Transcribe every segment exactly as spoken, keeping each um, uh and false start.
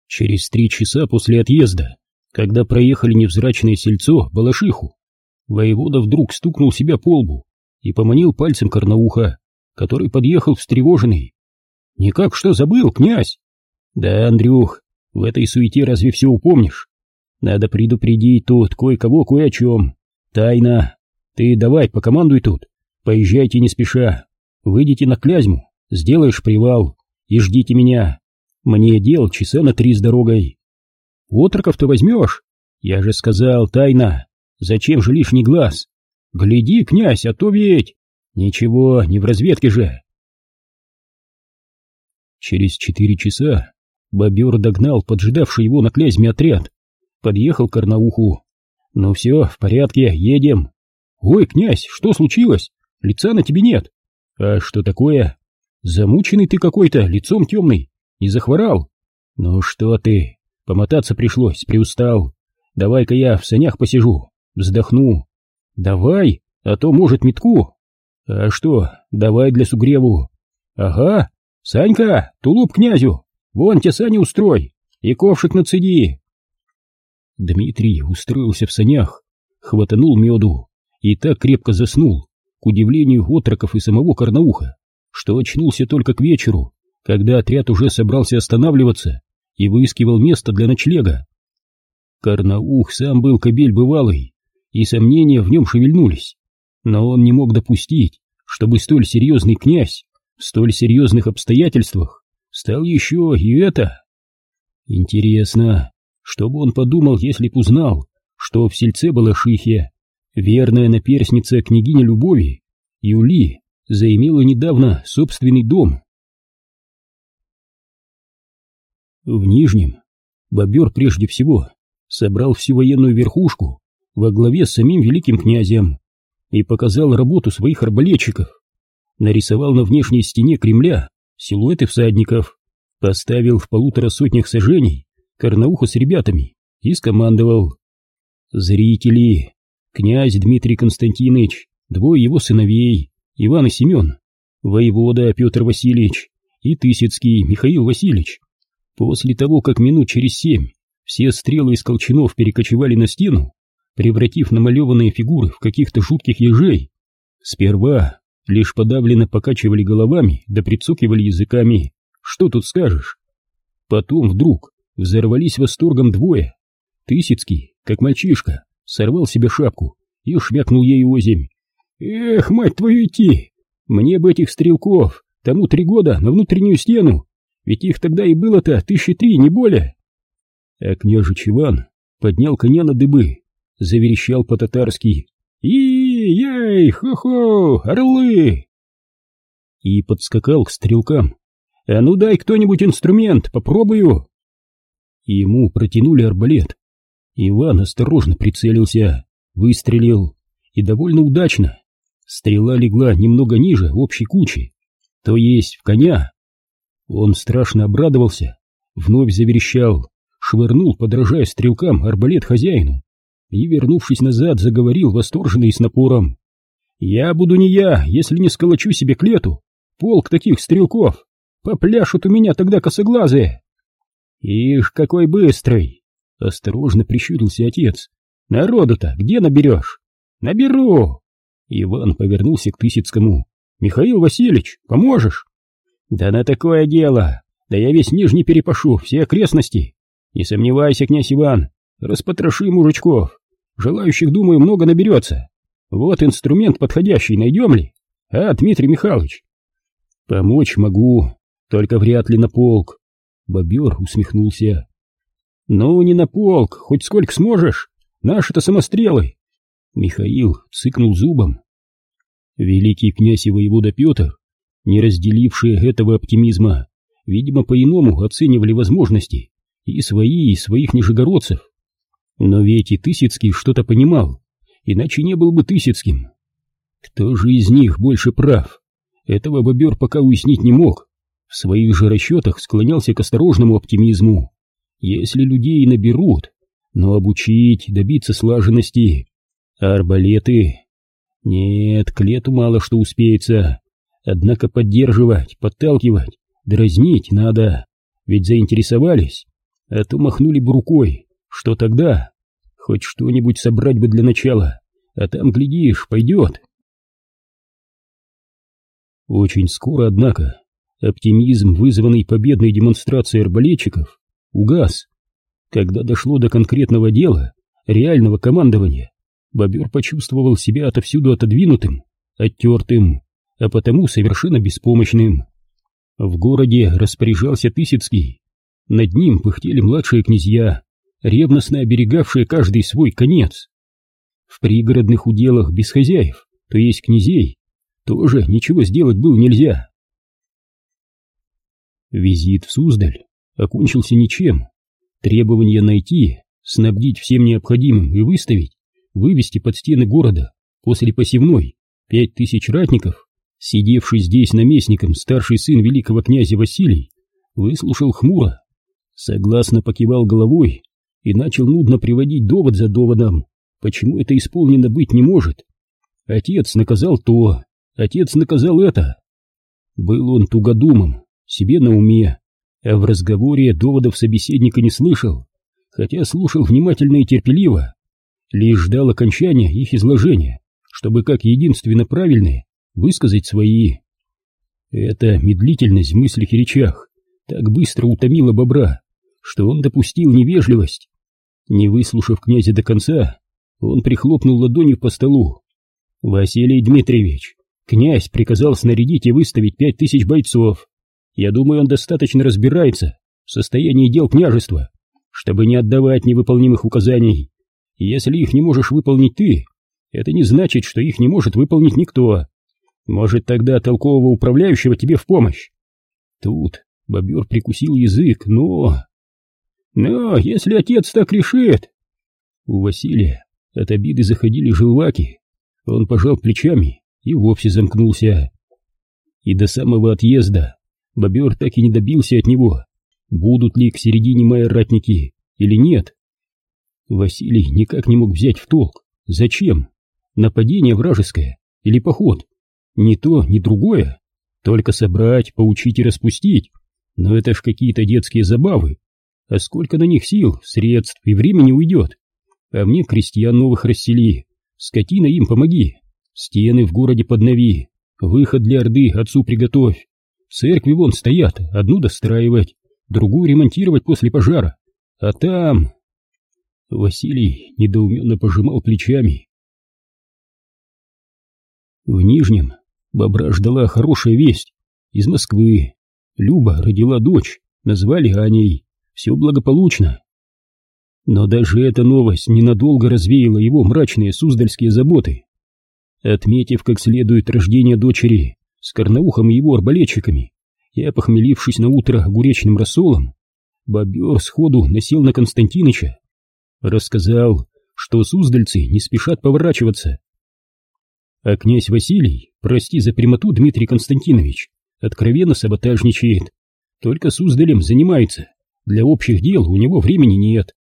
Через три часа после отъезда, когда проехали невзрачное сельцо Балашиху, воевода вдруг стукнул себя по лбу и поманил пальцем Карнауха, который подъехал встревоженный. «Никак что, забыл, князь?» «Да, Андрюх, в этой суете разве все упомнишь? Надо предупредить тут кое-кого кое о чем. Тайна. Ты давай покомандуй тут, поезжайте не спеша, выйдите на Клязьму, сделаешь привал и ждите меня. Мне дел часа на три с дорогой». «Отроков-то возьмешь?» «Я же сказал, тайна. Зачем же лишний глаз? Гляди, князь, а то ведь...» «Ничего, не в разведке же». Через четыре часа бобер догнал поджидавший его на Клязьме отряд, подъехал к Карнауху. «Ну все, в порядке, едем». «Ой, князь, что случилось? Лица на тебе нет». «А что такое? Замученный ты какой-то, лицом темный. Не захворал?» «Ну что ты, помотаться пришлось, приустал. Давай-ка я в санях посижу, вздохну». «Давай, а то, может, метку». «А что, давай для сугреву». «Ага, Санька, тулуп князю, вон те сани устрой и ковшик нацеди». Дмитрий устроился в санях, хватанул меду и так крепко заснул, к удивлению отроков и самого Карнауха, что очнулся только к вечеру, когда отряд уже собрался останавливаться и выискивал место для ночлега. Карнаух сам был кобель бывалый, и сомнения в нем шевельнулись, но он не мог допустить, чтобы столь серьезный князь в столь серьезных обстоятельствах стал еще и это. Интересно, что бы он подумал, если б узнал, что в сельце Балашихе верная наперсница княгиня Любови, Юли, заимела недавно собственный дом. В Нижнем бобер прежде всего собрал всю военную верхушку во главе с самим великим князем и показал работу своих арбалетчиков. Нарисовал на внешней стене Кремля силуэты всадников, поставил в полутора сотнях саженей Карнауха с ребятами и скомандовал: «Зрители, князь Дмитрий Константинович, двое его сыновей, Иван и Семен, воевода Петр Васильевич и Тысяцкий Михаил Васильевич». После того, как минут через семь все стрелы из колчанов перекочевали на стену, превратив намалеванные фигуры в каких-то жутких ежей, сперва лишь подавленно покачивали головами да прицокивали языками. Что тут скажешь? Потом вдруг взорвались восторгом двое. Тысяцкий, как мальчишка, сорвал себе шапку и шмякнул ею озимь. «Эх, мать твою, идти! Мне бы этих стрелков, тому три года на внутреннюю стену, ведь их тогда и было-то тысячи три, не более». А княжич Иван поднял коня на дыбы, заверещал по-татарски: «И-яй, хо-хо, орлы!» И подскакал к стрелкам. «А ну дай кто-нибудь инструмент, попробую!» Ему протянули арбалет. Иван осторожно прицелился, выстрелил, и довольно удачно. Стрела легла немного ниже общей кучи, то есть в коня. Он страшно обрадовался, вновь заверещал, швырнул, подражая стрелкам, арбалет хозяину и, вернувшись назад, заговорил восторженно и с напором: «Я буду не я, если не сколочу себе к лету полк таких стрелков, попляшут у меня тогда косоглазые». «Ишь, какой быстрый!» — осторожно прищурился отец. «Народу-то где наберешь?» «Наберу!» Иван повернулся к Тысяцкому. «Михаил Васильевич, поможешь?» «Да на такое дело! Да я весь Нижний перепашу, все окрестности! Не сомневайся, князь Иван, распотроши мужичков! Желающих, думаю, много наберется! Вот инструмент подходящий найдем ли? А, Дмитрий Михайлович?» «Помочь могу, только вряд ли на полк!» Бобер усмехнулся. «Ну, не на полк, хоть сколько сможешь! Наши-то самострелы!» Михаил цыкнул зубом. Великий князь и воевода Петр, не разделившие этого оптимизма, видимо, по-иному оценивали возможности и свои, и своих нижегородцев. Но ведь и Тысяцкий что-то понимал, иначе не был бы Тысяцким. Кто же из них больше прав? Этого бобер пока уяснить не мог. В своих же расчетах склонялся к осторожному оптимизму. Если людей наберут, но обучить, добиться слаженности. А арбалеты? Нет, к лету мало что успеется. Однако поддерживать, подталкивать, дразнить надо, ведь заинтересовались. а то махнули бы рукой, что тогда? Хоть что-нибудь собрать бы для начала, а там, глядишь, пойдет. Очень скоро, однако, оптимизм, вызванный победной демонстрацией арбалетчиков, угас. Когда дошло до конкретного дела, реального командования, бобер почувствовал себя отовсюду отодвинутым, оттертым, а потому совершенно беспомощным. В городе распоряжался Тысяцкий. Над ним пыхтели младшие князья, ревностно оберегавшие каждый свой конец. В пригородных уделах без хозяев, то есть князей, тоже ничего сделать было нельзя. Визит в Суздаль окончился ничем. Требование найти, снабдить всем необходимым и выставить, вывести под стены города после посевной пять тысяч ратников, сидевший здесь наместником старший сын великого князя Василий, выслушал хмуро, согласно покивал головой и начал нудно приводить довод за доводом, почему это исполнено быть не может. Отец наказал то, отец наказал это. Был он тугодумом, себе на уме, а в разговоре доводов собеседника не слышал, хотя слушал внимательно и терпеливо, лишь ждал окончания их изложения, чтобы как единственно правильные высказать свои. Эта медлительность в мыслях и речах так быстро утомила бобра, что он допустил невежливость. Не выслушав князя до конца, он прихлопнул ладонью по столу. «Василий Дмитриевич, князь приказал снарядить и выставить пять тысяч бойцов. Я думаю, он достаточно разбирается в состоянии дел княжества, чтобы не отдавать невыполнимых указаний. Если их не можешь выполнить ты, это не значит, что их не может выполнить никто. Может, тогда толкового управляющего тебе в помощь?» Тут бобер прикусил язык, но... «Но если отец так решит...» У Василия от обиды заходили желваки. Он пожал плечами и вовсе замкнулся. И до самого отъезда бобер так и не добился от него, будут ли к середине мая ратники или нет. Василий никак не мог взять в толк, зачем? Нападение вражеское или поход? Ни то, ни другое. Только собрать, поучить и распустить. Но это ж какие-то детские забавы. А сколько на них сил, средств и времени уйдет? А мне крестьян новых рассели, скотина им помоги, стены в городе поднови, выход для орды отцу приготовь. Церкви вон стоят, одну достраивать, другую ремонтировать после пожара. А там... Василий недоуменно пожимал плечами. В Нижнем бобра ждала хорошая весть. Из Москвы. Люба родила дочь, назвали Аней. Все благополучно. Но даже эта новость ненадолго развеяла его мрачные суздальские заботы. Отметив как следует рождение дочери с Карнаухом и его арбалетчиками и опохмелившись на утро огуречным рассолом, бобер сходу насел на Константиныча. Рассказал, что суздальцы не спешат поворачиваться. А князь Василий, прости за прямоту, Дмитрий Константинович, откровенно саботажничает, только Суздалем занимается, для общих дел у него времени нет.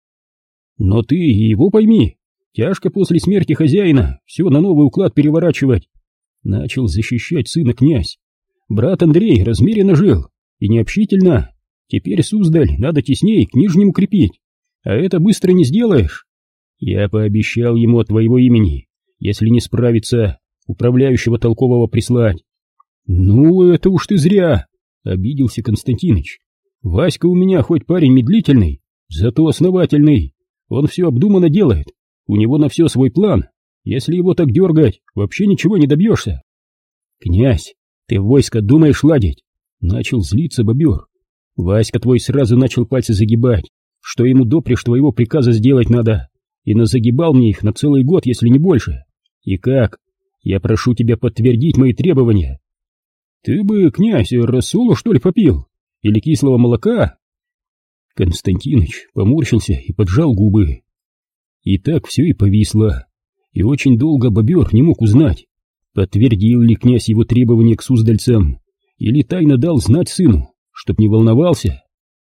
Но ты и его пойми, тяжко после смерти хозяина все на новый уклад переворачивать. Начал защищать сына князь. Брат Андрей размеренно жил и необщительно, теперь Суздаль надо теснее к Нижнему крепить, а это быстро не сделаешь. Я пообещал ему от твоего имени, если не справится, управляющего толкового прислать. Ну, это уж ты зря, обиделся Константиныч. Васька у меня хоть парень медлительный, зато основательный. Он все обдуманно делает, у него на все свой план. Если его так дергать, вообще ничего не добьешься. Князь, ты в войско думаешь ладить? Начал злиться бобер. Васька твой сразу начал пальцы загибать, что ему допреж твоего приказа сделать надо, и назагибал мне их на целый год, если не больше. И как? Я прошу тебя подтвердить мои требования. Ты бы, князь, рассолу, что ли, попил? Или кислого молока? Константиныч поморщился и поджал губы. И так все и повисло. И очень долго бобер не мог узнать, подтвердил ли князь его требования к суздальцам, или тайно дал знать сыну, чтоб не волновался.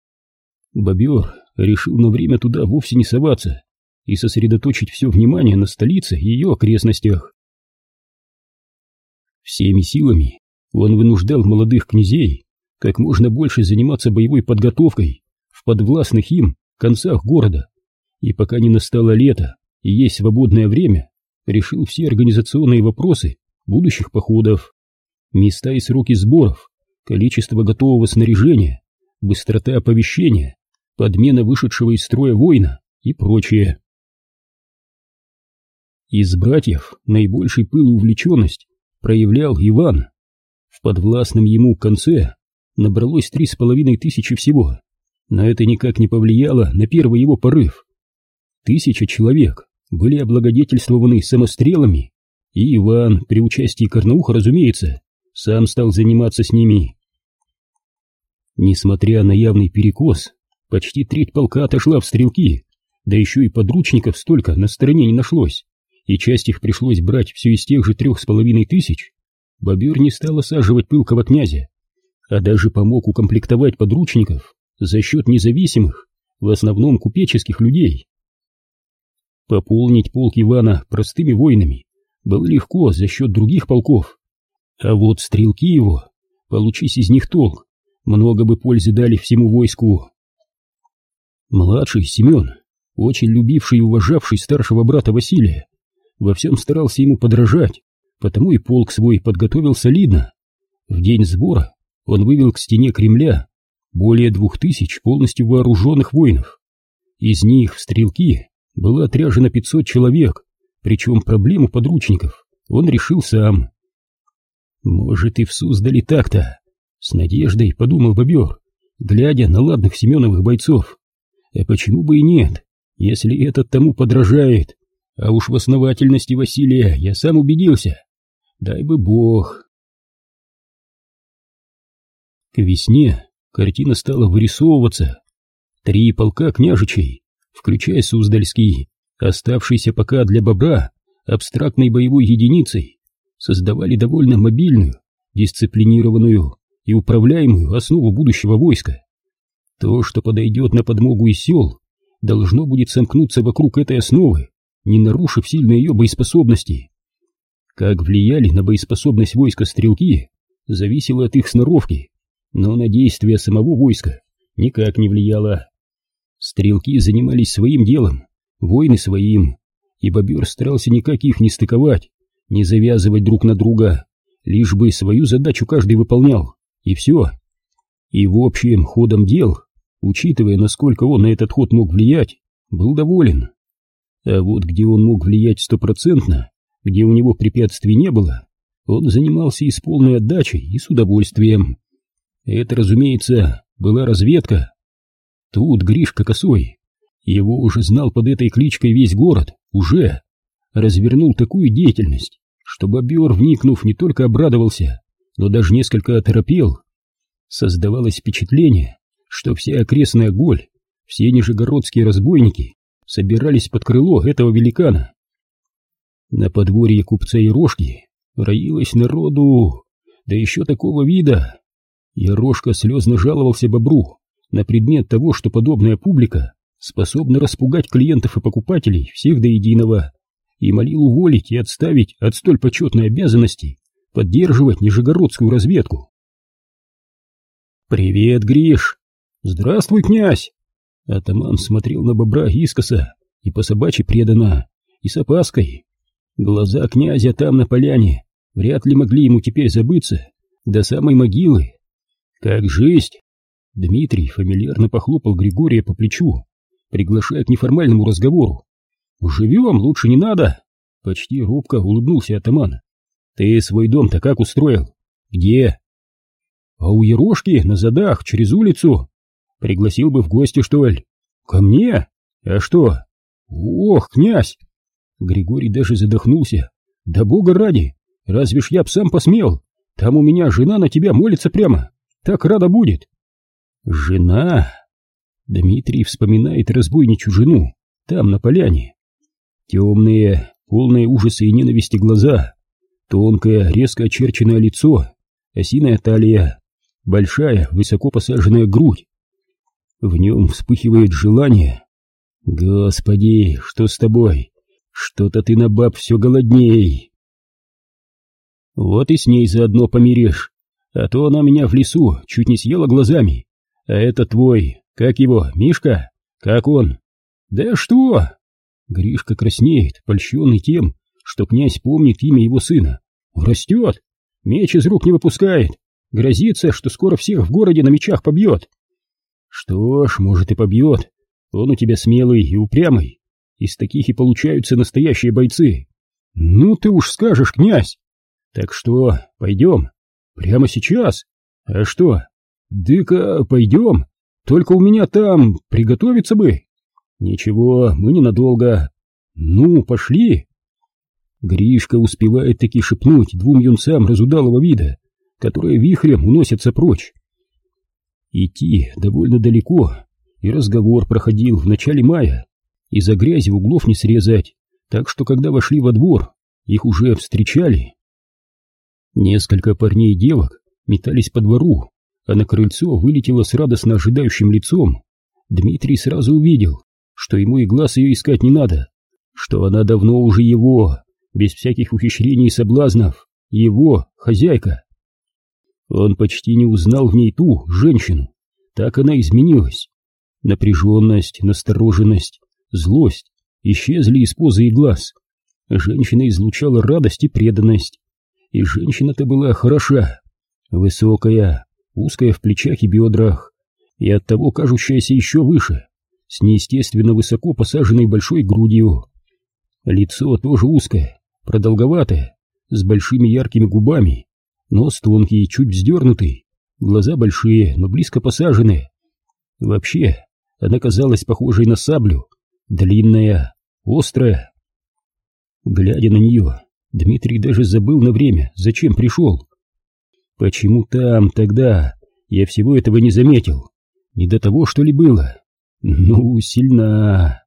Бобер решил на время туда вовсе не соваться и сосредоточить все внимание на столице и ее окрестностях. Всеми силами он вынуждал молодых князей как можно больше заниматься боевой подготовкой в подвластных им концах города, и пока не настало лето и есть свободное время, решил все организационные вопросы будущих походов, места и сроки сборов, количество готового снаряжения, быстрота оповещения, подмена вышедшего из строя воина и прочее. Из братьев наибольший пыл и увлеченность проявлял Иван. В подвластном ему конце набралось три с половиной тысячи всего, но это никак не повлияло на первый его порыв. Тысяча человек были облагодетельствованы самострелами, и Иван, при участии Карнауха, разумеется, сам стал заниматься с ними. Несмотря на явный перекос, почти треть полка отошла в стрелки, да еще и подручников столько на стороне не нашлось, и часть их пришлось брать все из тех же трех с половиной тысяч. Бобер не стал осаживать пылкого князя, а даже помог укомплектовать подручников за счет независимых, в основном купеческих людей. Пополнить полк Ивана простыми воинами было легко за счет других полков, а вот стрелки его, получись из них толк, много бы пользы дали всему войску. Младший Семен, очень любивший и уважавший старшего брата Василия, во всем старался ему подражать, потому и полк свой подготовил солидно. В день сбора он вывел к стене Кремля более двух тысяч полностью вооруженных воинов. Из них в стрелки было отряжено пятьсот человек, причем проблему подручников он решил сам. «Может, и в Суздале так-то?» — с надеждой подумал Бобер, глядя на ладных Семеновых бойцов. «А почему бы и нет, если этот тому подражает? А уж в основательности Василия я сам убедился. Дай бы бог». К весне картина стала вырисовываться. Три полка княжичей, включая Суздальский, оставшийся пока для Бобра абстрактной боевой единицей, создавали довольно мобильную, дисциплинированную и управляемую основу будущего войска. То, что подойдет на подмогу из сел, должно будет сомкнуться вокруг этой основы, не нарушив сильно ее боеспособности. Как влияли на боеспособность войска стрелки, зависело от их сноровки, но на действия самого войска никак не влияло. Стрелки занимались своим делом, воины своим, и Бобер старался никак их не стыковать, не завязывать друг на друга, лишь бы свою задачу каждый выполнял, и все. И в общем ходом дел, учитывая, насколько он на этот ход мог влиять, был доволен. А вот где он мог влиять стопроцентно, где у него препятствий не было, он занимался и с полной отдачей, и с удовольствием. Это, разумеется, была разведка. Тут Гришка Косой, его уже знал под этой кличкой весь город, уже развернул такую деятельность, что Бобер, вникнув, не только обрадовался, но даже несколько оторопел. Создавалось впечатление, что вся окрестная голь, все нижегородские разбойники собирались под крыло этого великана. На подворье купца Ерошки роилось народу, да еще такого вида. Ерошка слезно жаловался Бобру на предмет того, что подобная публика способна распугать клиентов и покупателей всех до единого, и молил уволить и отставить от столь почетной обязанности поддерживать нижегородскую разведку. «Привет, Гриш!» «Здравствуй, князь!» Атаман смотрел на Бобра искоса и по-собачьи преданно, и с опаской. Глаза князя там на поляне вряд ли могли ему теперь забыться до самой могилы. «Как жизнь?» Дмитрий фамильярно похлопал Григория по плечу, приглашая к неформальному разговору. «Живем, лучше не надо!» Почти робко улыбнулся атаман. «Ты свой дом-то как устроил? Где?» «А у Ерошки на задах, через улицу. Пригласил бы в гости, что ли?» «Ко мне? А что?» «Ох, князь!» Григорий даже задохнулся. «Да бога ради! Разве ж я б сам посмел? Там у меня жена на тебя молится прямо. Так рада будет!» «Жена?» Дмитрий вспоминает разбойничью жену там, на поляне. Темные, полные ужаса и ненависти глаза, тонкое, резко очерченное лицо, осиная талия, большая, высоко посаженная грудь. В нем вспыхивает желание. «Господи, что с тобой? Что-то ты на баб все голодней!» «Вот и с ней заодно помиришь, а то она меня в лесу чуть не съела глазами, а это твой, Как его, Мишка? Как он? Да что? Гришка краснеет, польщенный тем, что князь помнит имя его сына. Растет, меч из рук не выпускает, грозится, что скоро всех в городе на мечах побьет. Что ж, может и побьет. Он у тебя смелый и упрямый. Из таких и получаются настоящие бойцы. Ну ты уж скажешь, князь. Так что, пойдем? Прямо сейчас? А что? Да-ка, пойдем. Только у меня там приготовиться бы. Ничего, мы ненадолго. Ну, пошли. Гришка успевает таки шепнуть двум юнцам разудалого вида, которые вихрем уносятся прочь. Идти довольно далеко, и разговор проходил в начале мая. Из-за грязи углов не срезать, так что когда вошли во двор, их уже встречали. Несколько парней и девок метались по двору, а на крыльцо вылетела с радостно ожидающим лицом. Дмитрий сразу увидел, что ему и глаз ее искать не надо, что она давно уже его, без всяких ухищрений и соблазнов, его хозяйка. Он почти не узнал в ней ту женщину, так она изменилась. Напряженность, настороженность, злость исчезли из позы и глаз. Женщина излучала радость и преданность. И женщина-то была хороша, высокая, узкая в плечах и бедрах, и оттого кажущаяся еще выше, с неестественно высоко посаженной большой грудью. Лицо тоже узкое, продолговатое, с большими яркими губами, нос тонкий, чуть вздернутый, глаза большие, но близко посаженные. Вообще, она казалась похожей на саблю, длинная, острая. Глядя на нее, Дмитрий даже забыл на время, зачем пришел. Почему там, тогда, я всего этого не заметил? Не до того, что ли, было? Ну, сильна.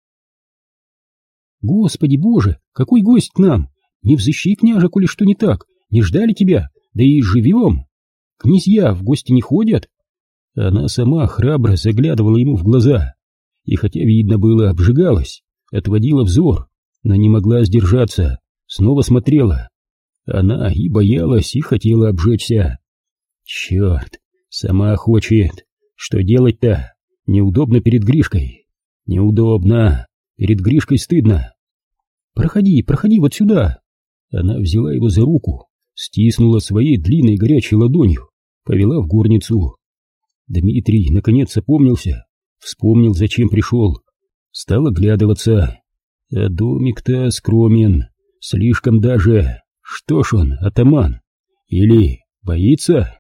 Господи боже, какой гость к нам! Не взыщи, княже, коли что не так, не ждали тебя, да и живем. Князья в гости не ходят. Она сама храбро заглядывала ему в глаза, и хотя видно было, обжигалась, отводила взор, но не могла сдержаться, снова смотрела. Она и боялась, и хотела обжечься. Черт, сама хочет. Что делать-то? Неудобно перед Гришкой. Неудобно. Перед Гришкой стыдно. Проходи, проходи вот сюда. Она взяла его за руку, стиснула своей длинной горячей ладонью, повела в горницу. Дмитрий наконец опомнился, вспомнил, зачем пришел. Стал оглядываться. А домик-то скромен, слишком даже. Что ж он, атаман? Или боится?